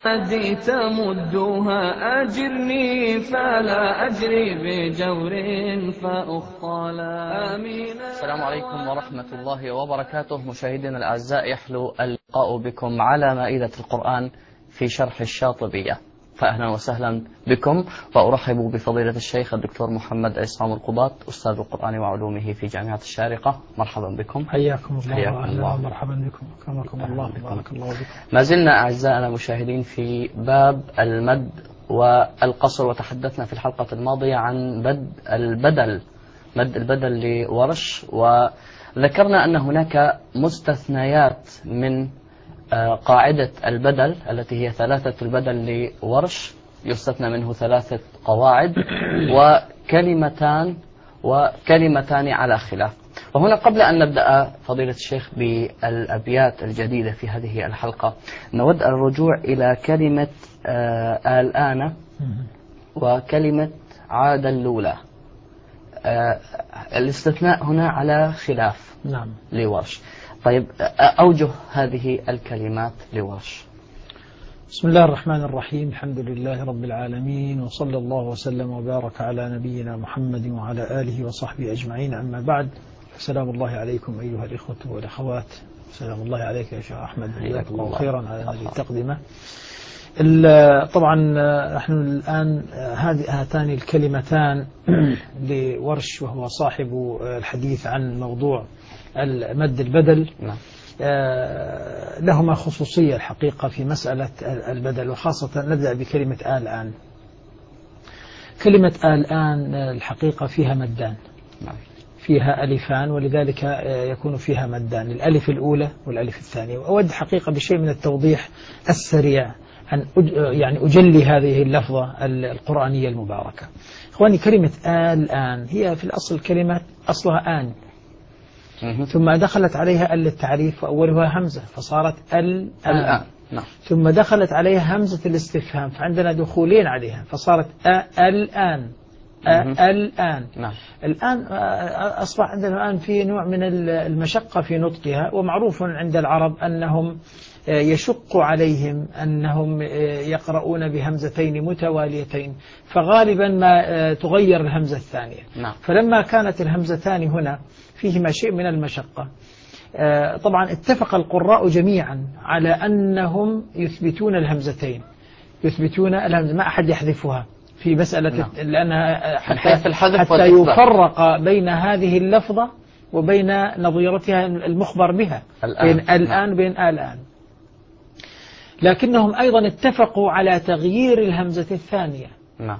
يدي تمدها أجرني فلا أجري بجور فأخطالا آمين. السلام عليكم ورحمة الله وبركاته. مشاهدينا الأعزاء، يحلو اللقاء بكم على مائدة القرآن في شرح الشاطبية، فأهلا وسهلا بكم، وأرحب بفضيلة الشيخ الدكتور محمد عصام القباط، أستاذ القرآن وعلومه في جامعة الشارقة. مرحبا بكم. حياكم الله. مرحبا بكم. أكرمكم الله. بارك الله بكم. ما زلنا أعزائنا المشاهدين في باب المد والقصر، وتحدثنا في الحلقة الماضية عن مد البدل لورش، وذكرنا أن هناك مستثنيات من قاعدة البدل التي هي ثلاثة البدل لورش، يستثنى منه ثلاثة قواعد وكلمتان على خلاف. وهنا قبل أن نبدأ فضيلة الشيخ بالأبيات الجديدة في هذه الحلقة، نود الرجوع إلى كلمة الآن وكلمة عاد اللولى. الاستثناء هنا على خلاف. نعم. لورش. طيب، أوجه هذه الكلمات لورش. بسم الله الرحمن الرحيم. الحمد لله رب العالمين، وصلى الله وسلم وبارك على نبينا محمد وعلى آله وصحبه أجمعين. أما بعد، سلام الله عليكم أيها الإخوة والأخوات. سلام الله عليك يا شيخ أحمد، جزاك الله خيرا على هذه التقدمة. طبعا نحن الآن هاتان الكلمتان لورش، وهو صاحب الحديث عن موضوع مد البدل. لهما خصوصية الحقيقة في مسألة البدل، وخاصة نبدأ بكلمة الآن. كلمة الآن الحقيقة فيها مدان، فيها ألفان، ولذلك يكون فيها مدان، الألف الأولى والألف الثانية. وأود حقيقة بشيء من التوضيح السريع أن أجلي هذه اللفظة القرآنية المباركة. إخواني، كلمة الآن هي في الأصل كلمة أصلها آن، ثم دخلت عليها للتعريف وأولها همزة فصارت الآن. ثم دخلت عليها همزة الاستفهام، فعندنا دخولين عليها فصارت الآن. الآن. الآن أصبح عندنا الآن في نوع من المشقة في نطقها، ومعروف عند العرب أنهم يشق عليهم أنهم يقرؤون بهمزتين متواليتين، فغالبا ما تغير الهمزة الثانية. فلما كانت الهمزتان هنا فيهما شيء من المشقة، طبعا اتفق القراء جميعا على أنهم يثبتون الهمزتين، يثبتون الهمزة، ما أحد يحذفها في مسألة لأنها حتى يفرق بين هذه اللفظة وبين نظيرتها المخبر بها، بين الآن وبين الآن. لكنهم أيضا اتفقوا على تغيير الهمزة الثانية.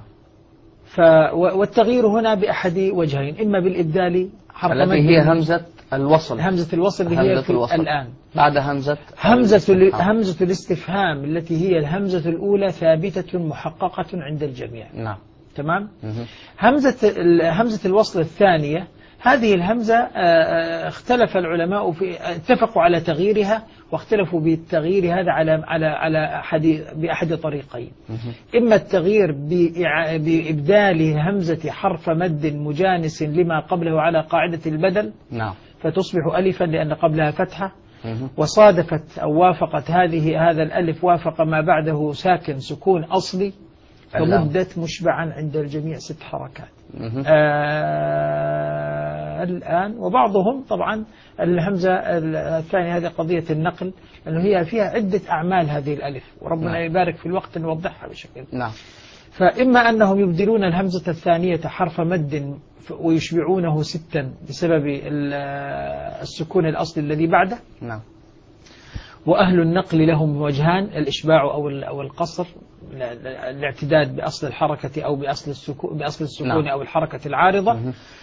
والتغيير هنا بأحد وجهين، إما بالإبدال التي هي همزة الوصل، اللي هي الآن، بعد همزة الاستفهام التي هي الهمزة الأولى ثابتة محققة عند الجميع. تمام. همزة الوصل الثانية، هذه الهمزة اختلف العلماء اتفقوا على تغييرها، واختلفوا بالتغيير هذا على بأحد طريقين. إما التغيير بإبدال همزة حرف مد مجانس لما قبله على قاعدة البدل، فتصبح ألفا لأن قبلها فتحة، وصادفت أو وافقت هذا الألف وافق ما بعده سكون أصلي، فمدت مشبعا عند الجميع 6 حركات. الآن. وبعضهم طبعا الهمزة الثانية هذه قضية النقل، لأنه هي فيها عدة أعمال هذه الألف، وربنا يبارك في الوقت نوضحها بشكل. فإما أنهم يبدلون الهمزة الثانية حرف مد ويشبعونه 6 بسبب السكون الأصلي الذي بعده. وأهل النقل لهم وجهان، الإشباع أو القصر، الاعتداد بأصل الحركة أو بأصل السكون أو الحركة العارضة.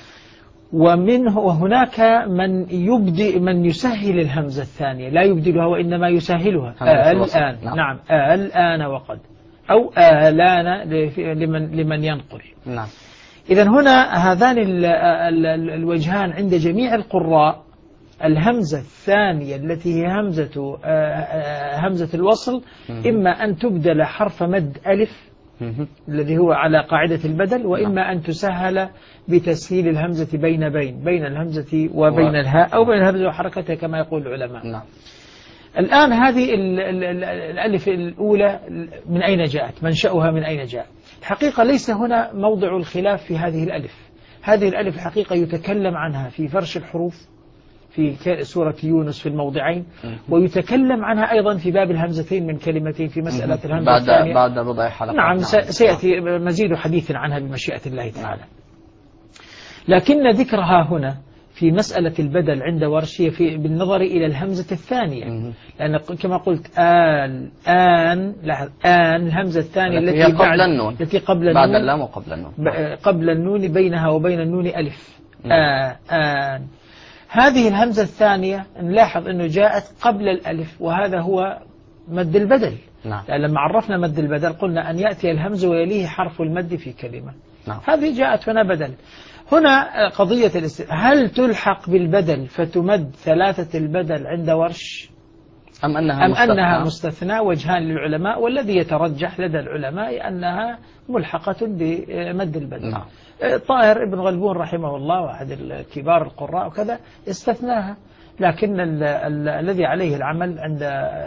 وهناك من يسهل الهمزة الثانية، لا يبدلها وإنما يسهلها. الآن. نعم. الآن وقد، أو آلان لمن ينقل. إذن هنا هذان الوجهان عند جميع القراء. الهمزة الثانية التي هي همزة الوصل، إما أن تبدل حرف مد ألف الذي هو على قاعدة البدل، وإما أن تسهل بتسهيل الهمزة بين الهمزة وبين الهاء، أو بين الهمزة وحركتها كما يقول العلماء. الآن هذه الألف الأولى من أين جاءت؟ منشأها من أين جاء؟ الحقيقة ليس هنا موضع الخلاف في هذه الألف. هذه الألف الحقيقة يتكلم عنها في فرش الحروف في سورة يونس في الموضعين، ويتكلم عنها أيضا في باب الهمزتين من كلمتين في مسألة الهمزة الثانية بعد بضع حلقات. نعم سيأتي مزيد حديث عنها بمشيئة الله تعالى. لكن ذكرها هنا في مسألة البدل عند ورش هي بالنظر إلى الهمزة الثانية، لأن كما قلت لاحظ الهمزة الثانية التي قبل النون، التي قبل بعد النون، اللام وقبل النون، قبل النون بينها وبين النون ألف. هذه الهمزة الثانية نلاحظ أنه جاءت قبل الألف، وهذا هو مد البدل. يعني لما عرفنا مد البدل قلنا أن يأتي الهمز ويليه حرف المد في كلمة. هذه جاءت هنا بدل. هنا قضية هل تلحق بالبدل فتمد ثلاثة البدل عند ورش أم أنها مستثنى؟ وجهان للعلماء، والذي يترجح لدى العلماء أنها ملحقة بمد البدل. طاهر ابن غلبون رحمه الله واحد الكبار القراء وكذا استثناها، لكن الذي عليه العمل عند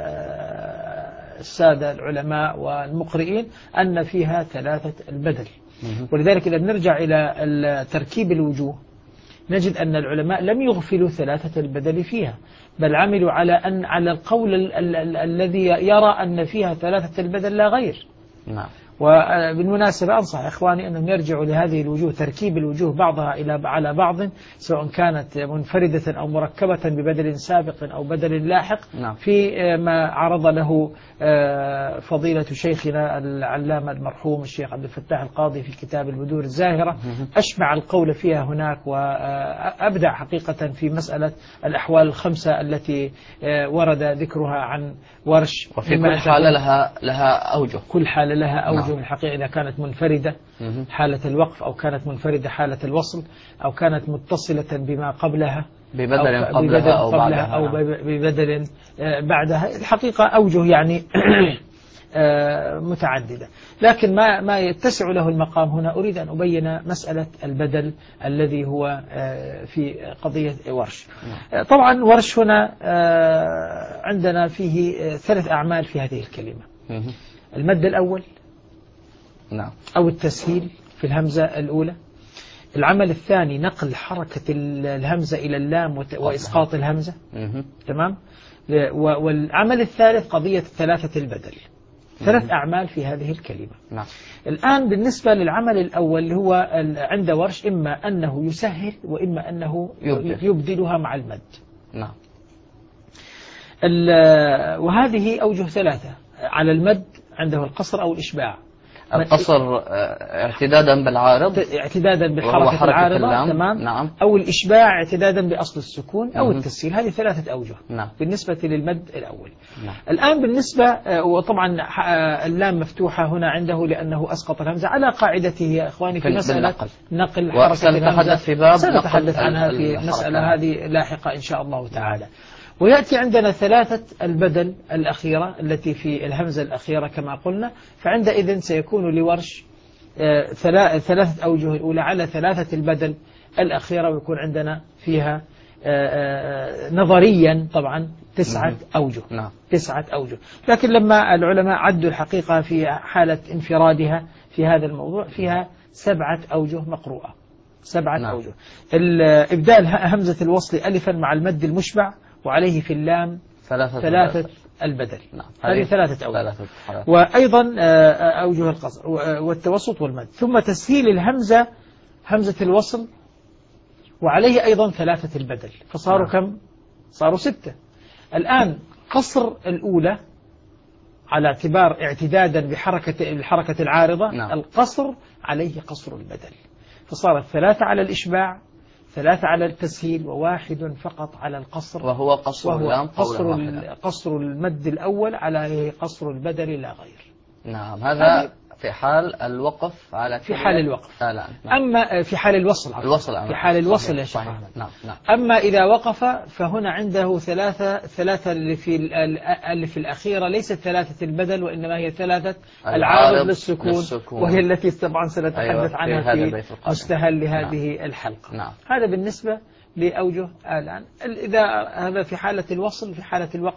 السادة العلماء والمقرئين أن فيها ثلاثة البدل. ولذلك إذا نرجع إلى تركيب الوجوه نجد أن العلماء لم يغفلوا ثلاثة البدل فيها، بل عملوا على القول الذي يرى أن فيها ثلاثة البدل لا غير. وبالمناسبة أنصح إخواني أنهم يرجعوا لهذه الوجوه، تركيب الوجوه بعضها على بعض، سواء كانت منفردة أو مركبة ببدل سابق أو بدل لاحق، في ما عرض له فضيلة شيخنا العلامة المرحوم الشيخ عبد الفتاح القاضي في كتاب البدور الزاهرة، أشبع القول فيها هناك، وأبدع حقيقة في مسألة الأحوال الخمسة التي ورد ذكرها عن ورش. وفي كل حالة لها أوجه، كل حالة لها أوجه. الحقيقة إذا كانت منفردة حالة الوقف، أو كانت منفردة حالة الوصل، أو كانت متصلة بما قبلها ببدل قبلها أو بعدها، أو ببدل بعدها. الحقيقة أوجه يعني متعددة، لكن ما يتسع له المقام هنا أريد أن أبين مسألة البدل الذي هو في قضية ورش. طبعا ورش هنا عندنا فيه ثلاث أعمال في هذه الكلمة: المد الأول أو التسهيل في الهمزة الأولى، العمل الثاني نقل حركة الهمزة إلى اللام وإسقاط الهمزة، تمام، والعمل الثالث قضية ثلاثة البدل. ثلاث أعمال في هذه الكلمة. الآن بالنسبة للعمل الأول اللي هو عند ورش، إما أنه يسهل وإما أنه يبدلها مع المد. وهذه أوجه ثلاثة. على المد عنده القصر أو الإشباع. القصر اعتدادا بالعارض، اعتدادا بالحركة العارضة، تمام. نعم. أو الإشباع اعتدادا بأصل السكون، أو التسهيل. هذه ثلاثة أوجه بالنسبة للمد الأول. الآن بالنسبة، وطبعا اللام مفتوحة هنا عنده لأنه أسقط الهمزة على قاعدته يا إخواني في مسألة نقل حركة الهمزة، سنتحدث عنها في مسألة هذه لاحقة إن شاء الله تعالى. ويأتي عندنا ثلاثة البدل الأخيرة التي في الهمزة الأخيرة كما قلنا، فعندئذ سيكون لورش ثلاثة أوجه الأولى على ثلاثة البدل الأخيرة، ويكون عندنا فيها نظريا طبعا تسعة أوجه. تسعة أوجه، لكن لما العلماء عدوا الحقيقة في حالة انفرادها في هذا الموضوع فيها 7 أوجه مقروءة. 7 أوجه. إبدال همزة الوصل ألفا مع المد المشبع، وعليه في اللام ثلاثة البدل. هذه 3 أوجه. وأيضا أوجه القصر والتوسط والمد، ثم تسهيل الهمزة همزة الوصل، وعليه أيضا 3 البدل، فصاروا كم؟ صاروا 6. الآن قصر الأولى على اعتبار اعتدادا بالحركة العارضة، القصر عليه قصر البدل، فصارت 3 على الإشباع، 3 على التسهيل، و1 فقط على القصر، وهو قصر اللام قصر المد الأول على قصر البدل لا غير. نعم، هذا في حال الوقف على في حال الوقف. أما في حال الوصل، في حال الوصل يا شيخ. أما إذا وقف فهنا عنده ثلاثة اللي في الأخيرة ليست 3 البدل، وإنما هي 3 العارض للسكون، وهي التي طبعا سنتحدث عنها في مستهل لهذه الحلقة. هذا بالنسبة لأوجه الآن. إذا هذا في حالة الوصل، في حالة الوقف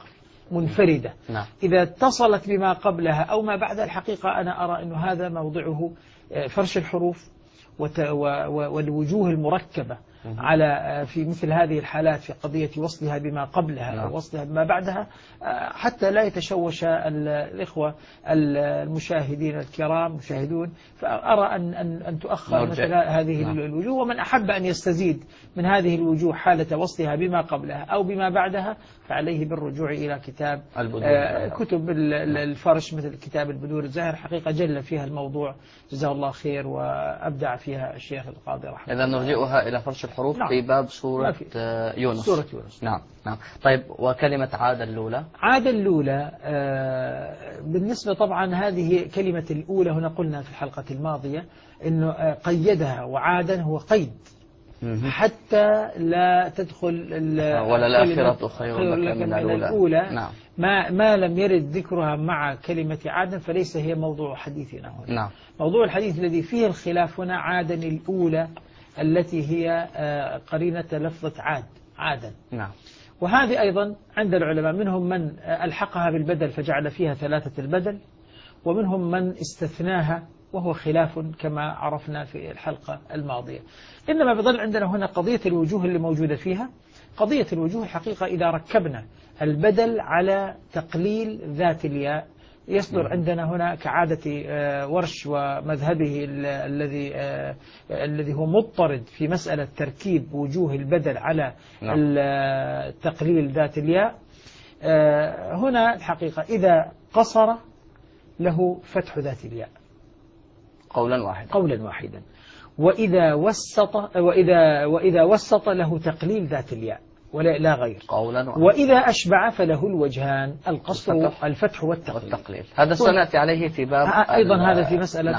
منفردة. نعم. إذا اتصلت بما قبلها أو ما بعدها، الحقيقة أنا أرى أن هذا موضعه فرش الحروف والوجوه المركبة على في مثل هذه الحالات في قضية وصلها بما قبلها أو وصلها بما بعدها، حتى لا يتشوش الإخوة المشاهدين الكرام مشاهدون. فأرى أن تؤخر مثل هذه الوجوه، ومن أحب أن يستزيد من هذه الوجوه حالة وصلها بما قبلها أو بما بعدها فعليه بالرجوع إلى كتاب كتب الفرش مثل كتاب البدور الزاهر، حقيقة جل فيها الموضوع جزاه الله خير وأبدع فيها الشيخ القاضي رحمه الله. إذا نرجئها إلى فرش الحروف. نعم. في باب سورة يونس. سورة يونس. نعم. نعم. طيب، وكلمة عاد الأولى؟ عاد الأولى بالنسبة طبعا هذه كلمة الأولى هنا قلنا في الحلقة الماضية إنه قيدها، وعادا هو قيد حتى لا تدخل ولا الآخرة خير لك من الأولى. نعم. ما لم يرد ذكرها مع كلمة عادا فليس هي موضوع حديثنا هنا. نعم. موضوع الحديث الذي فيه الخلاف هنا عادا الأولى التي هي قرينة لفظة عادا. نعم. وهذه أيضا عند العلماء منهم من ألحقها بالبدل فجعل فيها ثلاثة البدل، ومنهم من استثناها، وهو خلاف كما عرفنا في الحلقة الماضية. إنما بظل عندنا هنا قضية الوجوه اللي موجودة فيها. قضية الوجوه الحقيقة إذا ركبنا البدل على تقليل ذات الياء يصدر عندنا هنا كعادة ورش ومذهبه الذي هو مضطرد في مسألة تركيب وجوه البدل على تقليل ذات الياء. هنا الحقيقة إذا قصر له فتح ذات الياء قولا واحدا، وإذا وسط له تقليل ذات الياء ولا غير قولا واحدا. وإذا أشبع فله الوجهان القصر الفتح والتقليل. هذا سنأتي عليه في باب أيضا هذا في مسألة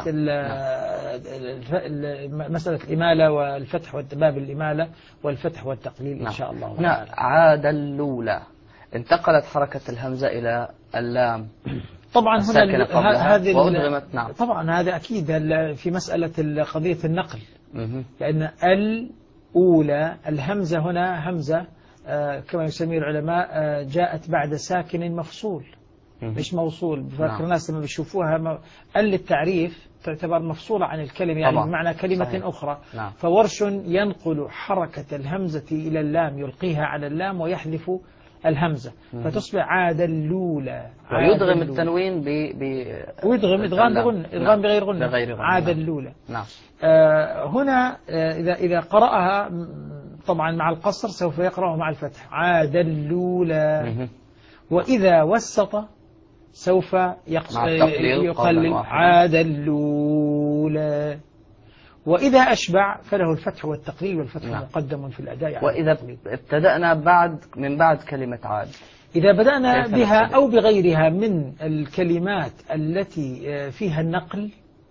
مسألة الإمالة والفتح باب الإمالة والفتح والتقليل إن شاء الله. هنا عاد الأولى انتقلت حركة الهمزة إلى اللام طبعا هنا هذه طبعا هذا أكيد في مسألة قضية النقل، لأن الأولى الهمزة هنا همزة كما يسميه العلماء جاءت بعد ساكن مفصول مش موصول. فاكر الناس لما بيشوفوها للتعريف تعتبر مفصولة عن الكلمة، يعني بمعنى كلمة صحيح. أخرى. نعم. فورش ينقل حركة الهمزة إلى اللام، يلقيها على اللام ويحذف الهمزة فتصبح عاد الأولى. ويدغم التنوين ويدغم إدغام بغير غنة عاد الأولى. نعم. هنا إذا قرأها طبعا مع القصر سوف يقرأه مع الفتح عاد الأولى. وإذا وسط سوف يقلل عاد الأولى. وإذا أشبع فله الفتح والتقليل، والفتح مقدم في الأداء. وإذا ابتدأنا من بعد كلمة عاد، إذا بدأنا بها أو بغيرها من الكلمات التي فيها النقل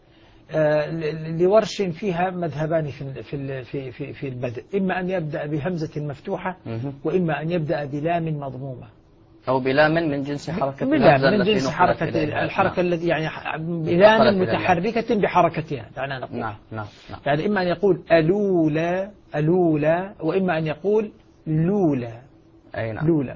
لورش فيها مذهبان في البدء، إما أن يبدأ بهمزة مفتوحة وإما أن يبدأ بلام مضمومة أو بلام من جنس حركة الهمزة من جنس حركة الحركة التي يعني بلام متحركة بحركتها دعنا نقول. نعم. يعني إما أن يقول ألولا وإما أن يقول لولا. أي نعم. لولا.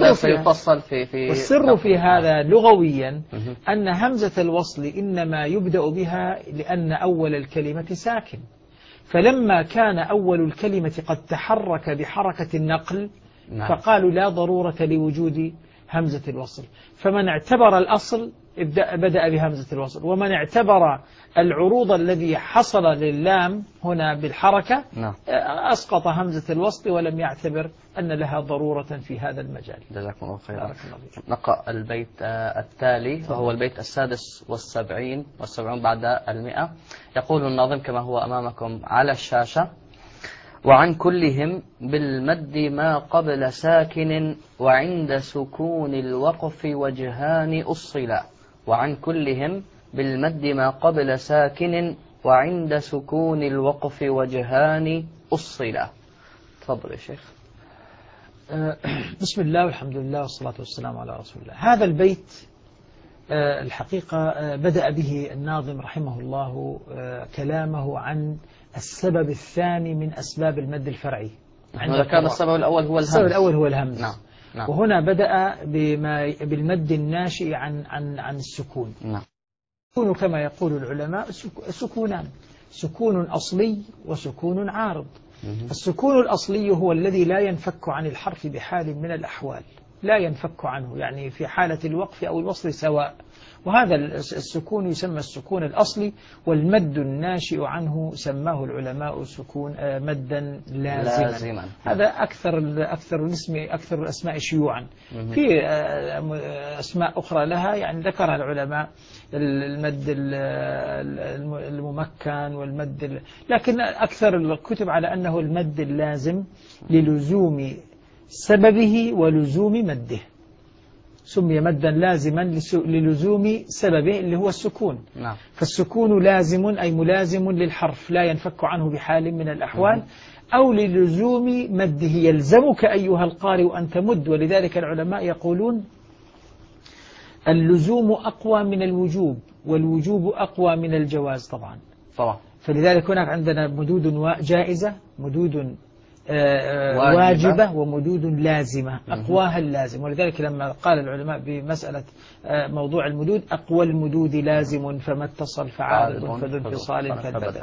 والسر في هذا لغويا أن همزة الوصل إنما يبدأ بها لأن أول الكلمة ساكن، فلما كان أول الكلمة قد تحرك بحركة النقل فقالوا لا ضرورة لوجود همزة الوصل. فمن اعتبر الأصل بدأ بهمزة الوصل، ومن اعتبر العروض الذي حصل للام هنا بالحركة أسقط همزة الوصل ولم يعتبر أن لها ضرورة في هذا المجال. جزاكم الله خيرا. نقرأ البيت التالي وهو البيت 76 بعد 100. يقول الناظم كما هو أمامكم على الشاشة: وعن كلهم بالمد ما قبل ساكن وعند سكون الوقف وجهان أصلا. وعن كلهم بالمد ما قبل ساكن وعند سكون الوقف وجهان أصلا. تفضل يا شيخ. بسم الله والحمد لله والصلاة والسلام على رسول الله. هذا البيت الحقيقة بدأ به الناظم رحمه الله كلامه عن السبب الثاني من أسباب المد الفرعي. كان السبب الأول هو الهمز. السبب الأول هو الهمز. نعم. نعم. وهنا بدأ بالمد الناشئ عن السكون. نعم. السكون كما يقول العلماء سكونان، سكون أصلي وسكون عارض. السكون الأصلي هو الذي لا ينفك عن الحرف بحال من الأحوال، لا ينفك عنه، يعني في حالة الوقف أو الوصل سواء، وهذا السكون يسمى السكون الأصلي. والمد الناشئ عنه سماه العلماء سكون مدا لازما. هذا أكثر الأسماء شيوعا. في أسماء أخرى لها يعني ذكرها العلماء، المد الممكن والمد لكن أكثر الكتب على أنه المد اللازم للزوم سببه ولزوم مده، سمي مدا لازما للزوم سببه اللي هو السكون. نعم. فالسكون لازم أي ملازم للحرف لا ينفك عنه بحال من الأحوال، أو للزوم مده، يلزمك أيها القارئ أن تمد. ولذلك العلماء يقولون اللزوم أقوى من الوجوب، والوجوب أقوى من الجواز طبعا. فلذلك هناك عندنا مدود جائزة، مدود واجبة، ومدود لازمة. أقواها اللازم. ولذلك لما قال العلماء بمسألة موضوع المدود، أقوى المدود لازم فما اتصل فعارض فذو انفصال فالبدل.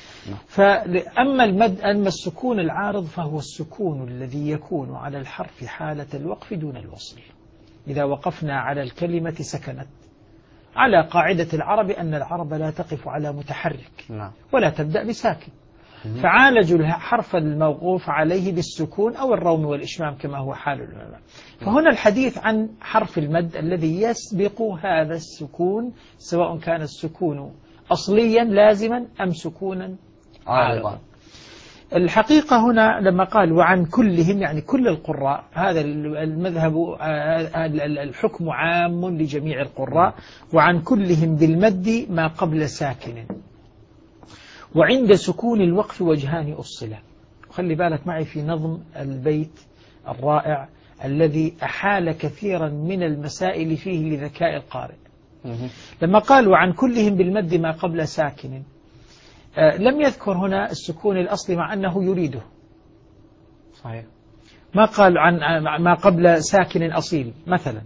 أما السكون العارض فهو السكون الذي يكون على الحرف حالة الوقف دون الوصل. إذا وقفنا على الكلمة سكنت، على قاعدة العرب أن العرب لا تقف على متحرك ولا تبدأ بساكن، فعالجوا الحرف الموقوف عليه بالسكون أو الروم والإشمام كما هو حال العلماء. فهنا الحديث عن حرف المد الذي يسبق هذا السكون، سواء كان السكون أصليا لازما أم سكونا عارضا. الحقيقة هنا لما قال وعن كلهم، يعني كل القراء، هذا المذهب الحكم عام لجميع القراء. وعن كلهم بالمد ما قبل ساكن، وعند سكون الوقف وجهان أصلا. خلي بالك معي في نظم البيت الرائع الذي أحال كثيرا من المسائل فيه لذكاء القارئ. لما قال وعن كلهم بالمد ما قبل ساكن، لم يذكر هنا السكون الأصلي مع أنه يريده. صحيح. ما قال عن ما قبل ساكن أصيل مثلا،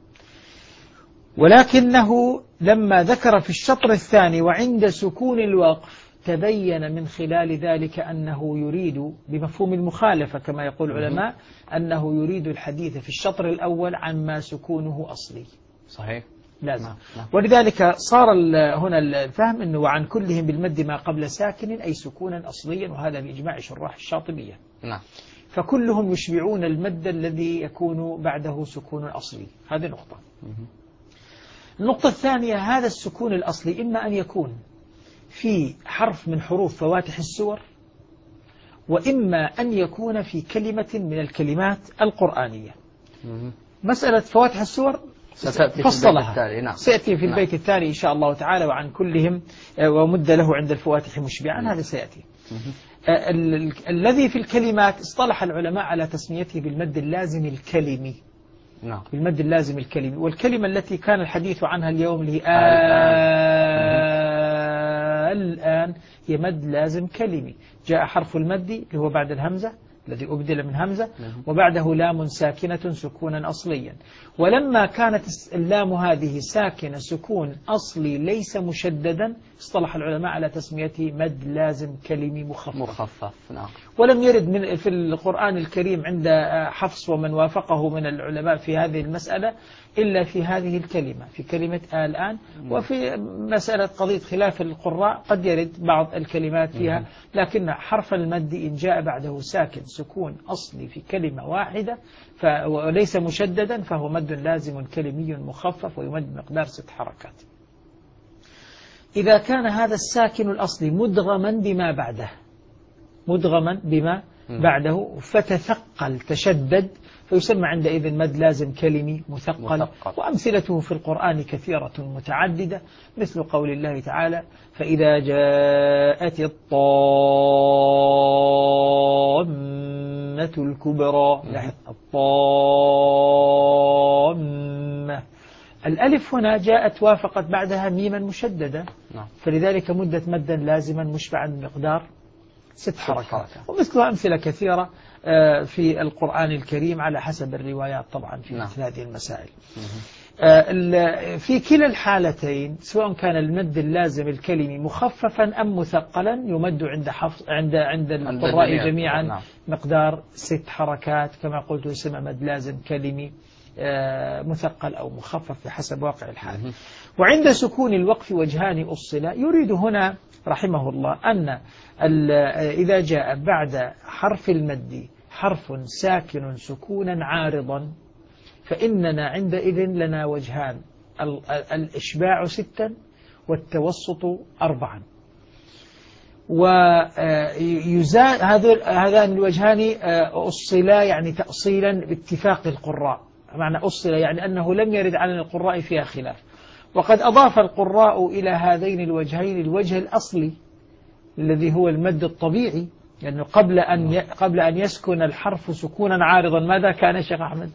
ولكنه لما ذكر في الشطر الثاني وعند سكون الوقف تبين من خلال ذلك أنه يريد بمفهوم المخالفة كما يقول العلماء، أنه يريد الحديث في الشطر الأول عن ما سكونه أصلي. صحيح. لازم. ولذلك صار هنا الفهم أنه وعن كلهم بالمد ما قبل ساكن أي سكونا أصليا، وهذا بإجماع شراح الشاطبية. فكلهم يشبعون المد الذي يكون بعده سكون أصلي. هذه نقطة. النقطة الثانية، هذا السكون الأصلي إما أن يكون في حرف من حروف فواتح السور، وإما أن يكون في كلمة من الكلمات القرآنية. مسألة فواتح السور فصلها سيأتي في البيت الثاني إن شاء الله تعالى. وعن كلهم ومد له عند الفواتح مشبعا، هذا سيأتي. الذي في الكلمات اصطلح العلماء على تسميته بالمد اللازم الكلمي. بالمد اللازم الكلمي. والكلمة التي كان الحديث عنها اليوم اللي الآن هي مد لازم كلمي. جاء حرف المد اللي هو بعد الهمزة الذي أبدل من همزة، وبعده لام ساكنة سكونا أصليا. ولما كانت اللام هذه ساكنة سكون أصلي ليس مشددا، اصطلح العلماء على تسميته مد لازم كلمي مخفف. ولم يرد في القرآن الكريم عند حفص ومن وافقه من العلماء في هذه المسألة إلا في هذه الكلمة، في كلمة الآن. وفي مسألة قضية خلاف القراء قد يرد بعض الكلمات فيها، لكن حرف المد إن جاء بعده ساكن سكون أصلي في كلمة واحدة وليس مشددا فهو مد لازم كلمي مخفف ويمد مقدار 6 حركات. إذا كان هذا الساكن الأصلي مدغما بما بعده، مدغما بما بعده فتثقل تشدد، فيسمى عندئذ مد لازم كلمي مثقل. وأمثلته في القرآن كثيرة متعددة، مثل قول الله تعالى فإذا جاءت الطامة الكبرى. الطامة، الألف هنا جاءت وافقت بعدها ميما مشددة، فلذلك مدت مدا لازما مشبعا بمقدار ست حركات. ومثلها أمثلة كثيرة في القرآن الكريم على حسب الروايات طبعا في مثل هذه المسائل. في كلا الحالتين سواء كان المد اللازم الكلمي مخففا أم مثقلا يمد عند القراء جميعا مقدار 6 حركات كما قلت، يسمى مد لازم كلمي مثقل أو مخفف بحسب واقع الحال. وعند سكون الوقف وجهان أصلا، يريد هنا رحمه الله أن إذا جاء بعد حرف المد حرف ساكن سكونا عارضا فإننا عندئذ لنا وجهان، الإشباع 6 والتوسط 4. ويزال هذان الوجهان أصلا يعني تأصيلا باتفاق القراء، معنى أصلا يعني أنه لم يرد على القراء فيها خلاف. وقد أضاف القراء إلى هذين الوجهين الوجه الأصلي الذي هو المد الطبيعي، لأنه يعني قبل أن يسكن الحرف سكونا عارضا ماذا كان شيخ أحمد؟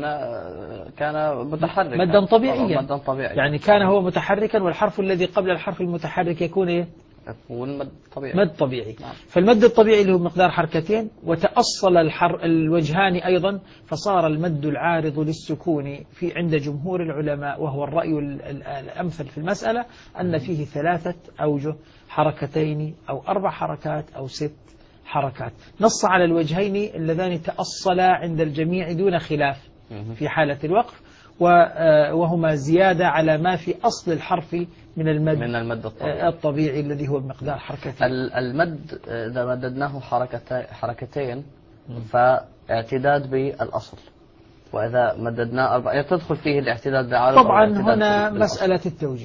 كان متحركا، مدا طبيعيا. مدا طبيعي يعني كان هو متحركا، والحرف الذي قبل الحرف المتحرك يكون إيه؟ يكون مد طبيعي. مد طبيعي. فالمد الطبيعي اللي هو مقدار حركتين، وتأصل الوجهان أيضا، فصار المد العارض للسكون في عند جمهور العلماء، وهو الرأي الأمثل في المسألة، أن فيه 3 أوجه، حركتين أو 4 حركات أو 6 حركات. نص على الوجهين اللذان تأصلا عند الجميع دون خلاف في حالة الوقف، وهما زيادة على ما في أصل الحرف من المد الطبيعي الذي هو بمقدار حركتين. المد إذا مددناه حركتين فاعتداد بالأصل، وإذا مددناه 4 تدخل فيه الاعتداد بعارض. طبعا هنا مسألة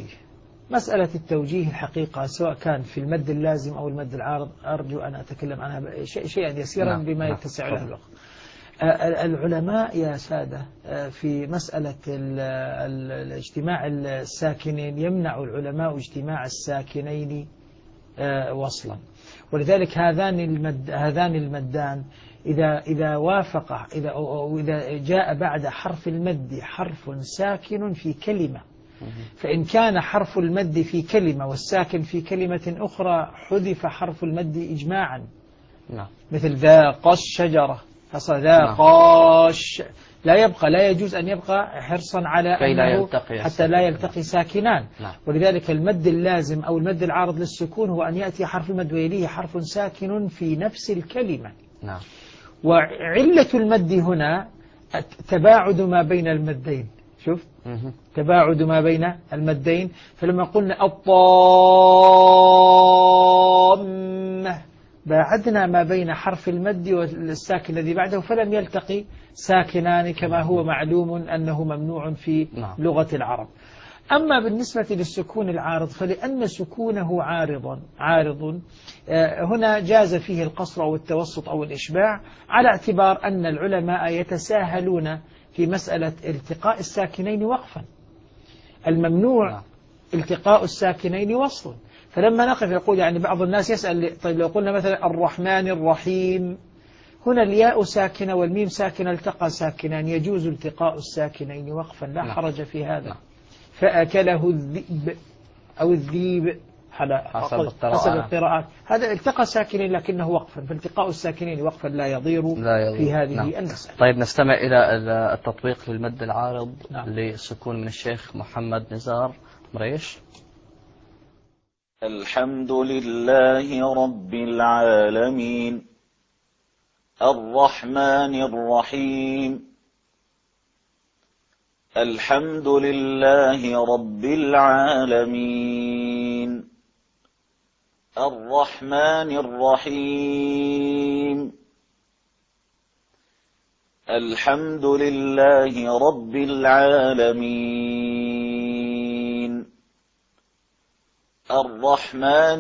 التوجيه الحقيقة سواء كان في المد اللازم أو المد العارض أرجو أن أتكلم عنها شيئا يسيرا بما يتسع له الوقت. العلماء يا سادة في مسألة الاجتماع الساكنين يمنع العلماء اجتماع الساكنين وصلا، ولذلك هذان المدان إذا وافق إذا جاء بعد حرف المد حرف ساكن في كلمة، فإن كان حرف المد في كلمة والساكن في كلمة أخرى حذف حرف المد إجماعا. مثل ذاق الشجرة فصل ذاقاش، لا يجوز أن يبقى حرصا على أنه حتى لا يلتقي ساكنان. ولذلك المد اللازم أو المد العارض للسكون هو أن يأتي حرف المد ويليه حرف ساكن في نفس الكلمة. وعلة المد هنا تباعد ما بين المدين. شوف تباعد ما بين المدين، فلما قلنا الطامة باعدنا ما بين حرف المد والساكن الذي بعده، فلم يلتقي ساكنان كما هو معلوم أنه ممنوع في لغة العرب. أما بالنسبة للسكون العارض فلأن سكونه عارض هنا جاز فيه القصر أو التوسط أو الإشباع، على اعتبار أن العلماء يتساهلون في مسألة التقاء الساكنين وقفا. الممنوع التقاء الساكنين وصلا. فلما نقف يقول يعني بعض الناس يسأل طيب لو قلنا مثلا الرحمن الرحيم، هنا الياء ساكنة والميم ساكنة التقى ساكنان، يجوز التقاء الساكنين وقفا لا حرج في هذا. فأكله الذئب أو الذيب حسب القراءات، هذا التقى ساكنين لكنه وقفا، فالتقاء الساكنين وقفا لا يضير في هذه المسألة. طيب نستمع إلى التطبيق للمد العارض للسكون من الشيخ محمد نزار مريش. الحمد لله رب العالمين الرحمن الرحيم. الحمد لله رب العالمين الرحمن الرحيم. الحمد لله رب العالمين الرحمن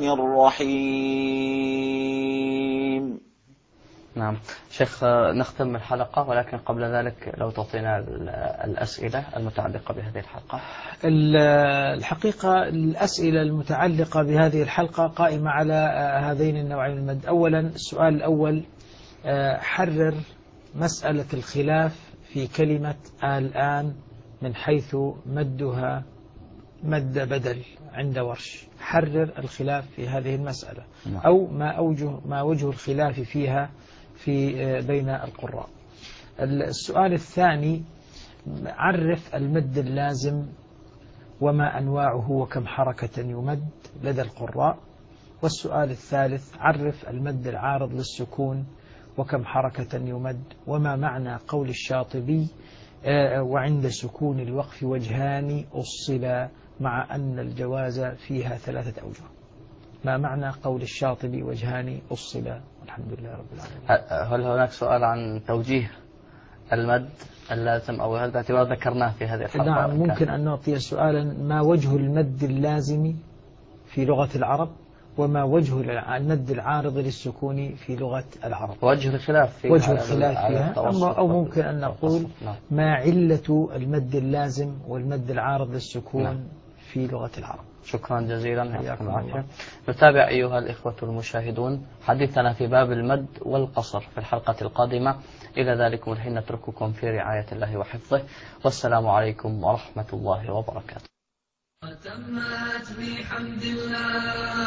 الرحيم. نعم شيخ، نختم الحلقة، ولكن قبل ذلك لو تعطينا الأسئلة المتعلقة بهذه الحلقة. الحقيقة الأسئلة المتعلقة بهذه الحلقة قائمة على هذين النوعين من المد. أولا السؤال الأول، حرر مسألة الخلاف في كلمة الآن من حيث مدها مد بدل عند ورش، حرر الخلاف في هذه المسألة أو ما وجه الخلاف فيها في بين القراء. السؤال الثاني: عرف المد اللازم وما أنواعه وكم حركة يمد لدى القراء. والسؤال الثالث: عرف المد العارض للسكون وكم حركة يمد وما معنى قول الشاطبي وعند سكون الوقف وجهان أصلا مع أن الجواز فيها 3 أوجه. ما معنى قول الشاطبي وجهان أصلا؟ والحمد لله رب العالمين. هل هناك سؤال عن توجيه المد اللازم أو هل باعتبار ذكرناه في هذه الحلقة؟ نعم، ممكن أن نعطي سؤالا: ما وجه المد اللازم في لغة العرب وما وجه المد العارض للسكون في لغة العرب؟ وجه الخلاف فيها، وجه الخلاف فيها. أو ممكن أن نقول ما علة المد اللازم والمد العارض للسكون في لغة العرب. شكرا جزيلا، يعطيكم العافية. نتابع أيها الإخوة المشاهدون حديثنا في باب المد والقصر في الحلقة القادمة. إلى ذلك الحين نترككم في رعاية الله وحفظه، والسلام عليكم ورحمة الله وبركاته. وتمت بحمد الله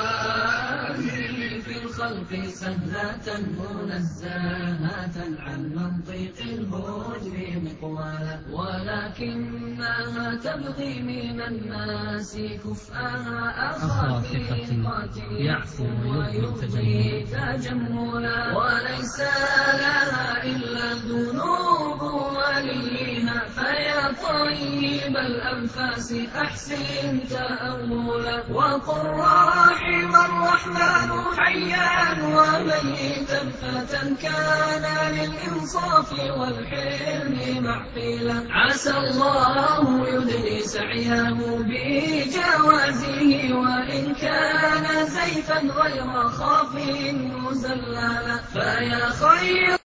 في الخلق سهلة منزهة عن منطق الهجر مقوالا، ولكنها تبغي من الناس كفءها أخا ثقة يعفو ويبغي تجملا، وليس لها إلا الذنوب وليها، فيا طيب الأنفاس أحسن تأولا، وقل رحم الرحمن حيا وميتا فتى كان للإنصاف والحلم معقلا، عسى الله يدري سعيه بجوازه وإن كان زيفا غير خاف مزللا، فيا خير